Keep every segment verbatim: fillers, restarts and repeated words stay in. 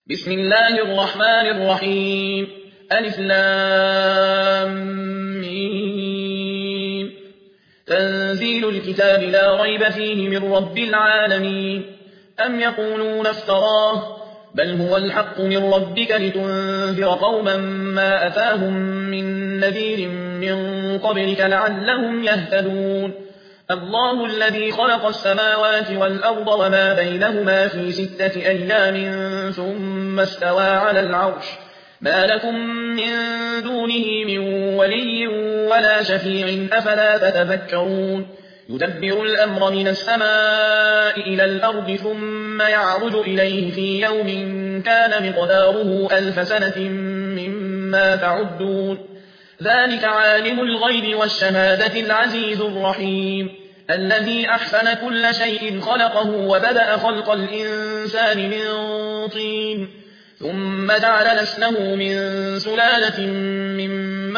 بسم الله الرحمن الرحيم ألف لام ميم تنزيل الكتاب لا ريب فيه من رب العالمين أم يقولون افتراه بل هو الحق من ربك لتنذر قوما ما أتاهم من نذير من قبلك لعلهم يهتدون الله الذي خلق السماوات والأرض وما بينهما في ستة أيام ثم استوى على العرش ما لكم من دونه من ولي ولا شفيع أفلا تتذكرون يدبر الأمر من السماء إلى الأرض ثم يعرج إليه في يوم كان مقداره ألف سنة مما تعدون ذلك عالم الغيب والشهادة العزيز الرحيم الذي أحسن كل شيء خلقه وبدأ خلق الإنسان من طين ثم جعل نسله من سلالة من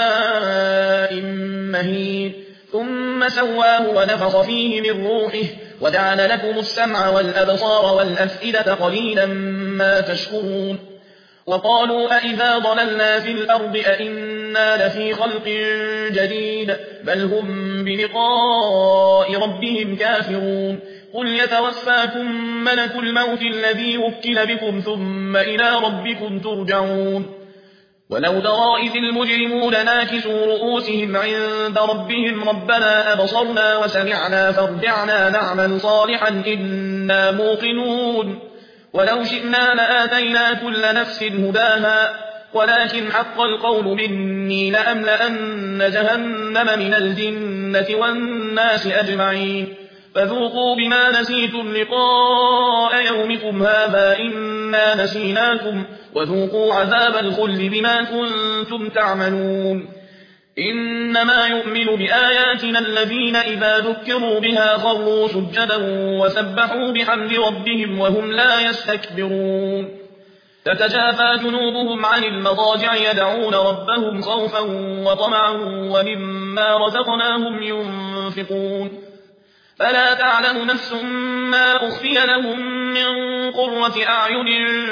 ماء مهين ثم سواه ونفخ فيه من روحه وجعل لكم السمع والأبصار والأفئدة قليلا ما تشكرون وقالوا أئذا ضللنا في الأرض أئنا لفي خلق جديد بل هم بلقاء ربهم كافرون قل يتوفاكم ملك الموت الذي وكل بكم ثم إلى ربكم ترجعون ولو ترى إذ المجرمون ناكسوا رؤوسهم عند ربهم ربنا أبصرنا وسمعنا فارجعنا نعمل صالحا إنا موقنون ولو شئنا لآتينا كل نفس هداها ولكن حق القول مني لأملأن جهنم من الجنة والناس أجمعين فذوقوا بما نسيتم لقاء يومكم هذا إنا نسيناكم وذوقوا عذاب الخلد بما كنتم تعملون إنما يؤمن بآياتنا الذين إذا ذكروا بها خروا سجدا وسبحوا بحمد ربهم وهم لا يستكبرون تتجافى جنوبهم عن المضاجع يدعون ربهم خوفا وطمعا ومما رزقناهم ينفقون فلا تعلم نفس ما أخفي لهم من قرة أعين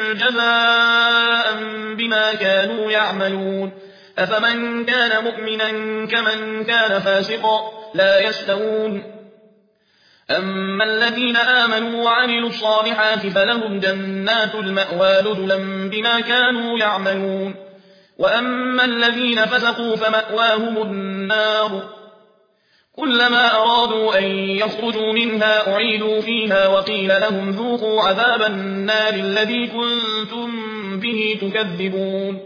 جزاء بما كانوا يعملون أفمن كان مؤمنا كمن كان فاسقا لا يستوون أما الذين آمنوا وعملوا الصالحات فلهم جنات المأوى نزلا بما كانوا يعملون وأما الذين فسقوا فمأواهم النار كلما أرادوا أن يخرجوا منها أعيدوا فيها وقيل لهم ذوقوا عذاب النار الذي كنتم به تكذبون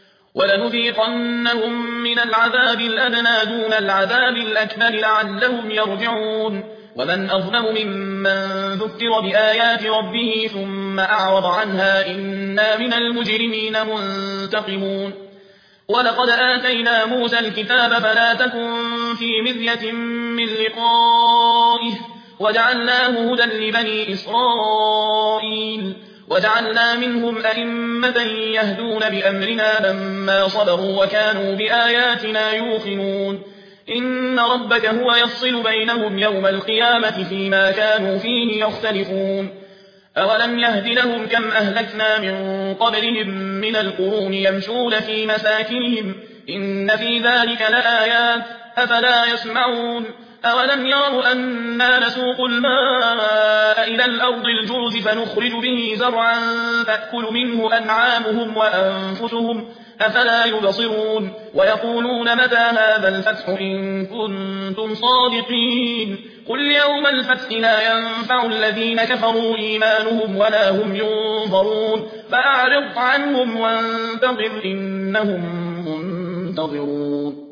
ولنذيقنهم من العذاب الأدنى دون العذاب الأكبر لعلهم يرجعون ومن أظلم ممن ذكر بآيات ربه ثم أعرض عنها إنا من المجرمين منتقمون ولقد آتينا موسى الكتاب فلا تكن في مرية من لقائه وجعلناه هدى لبني إسرائيل وجعلنا منهم أئمة يهدون بأمرنا لما صبروا وكانوا بآياتنا يوقنون إن ربك هو يفصل بينهم يوم القيامة فيما كانوا فيه يختلفون أولم يهد لهم كم أهلكنا من قبلهم من القرون يمشون في مساكنهم إن في ذلك لآيات أفلا يسمعون أولم يروا أنا نسوق الماء إلى الأرض الجرز فنخرج به زرعا تأكل منه أنعامهم وأنفسهم أفلا يبصرون ويقولون متى هذا الفتح إن كنتم صادقين قل يوم الفتح لا ينفع الذين كفروا إيمانهم ولا هم ينظرون فأعرض عنهم وانتظر إنهم منتظرون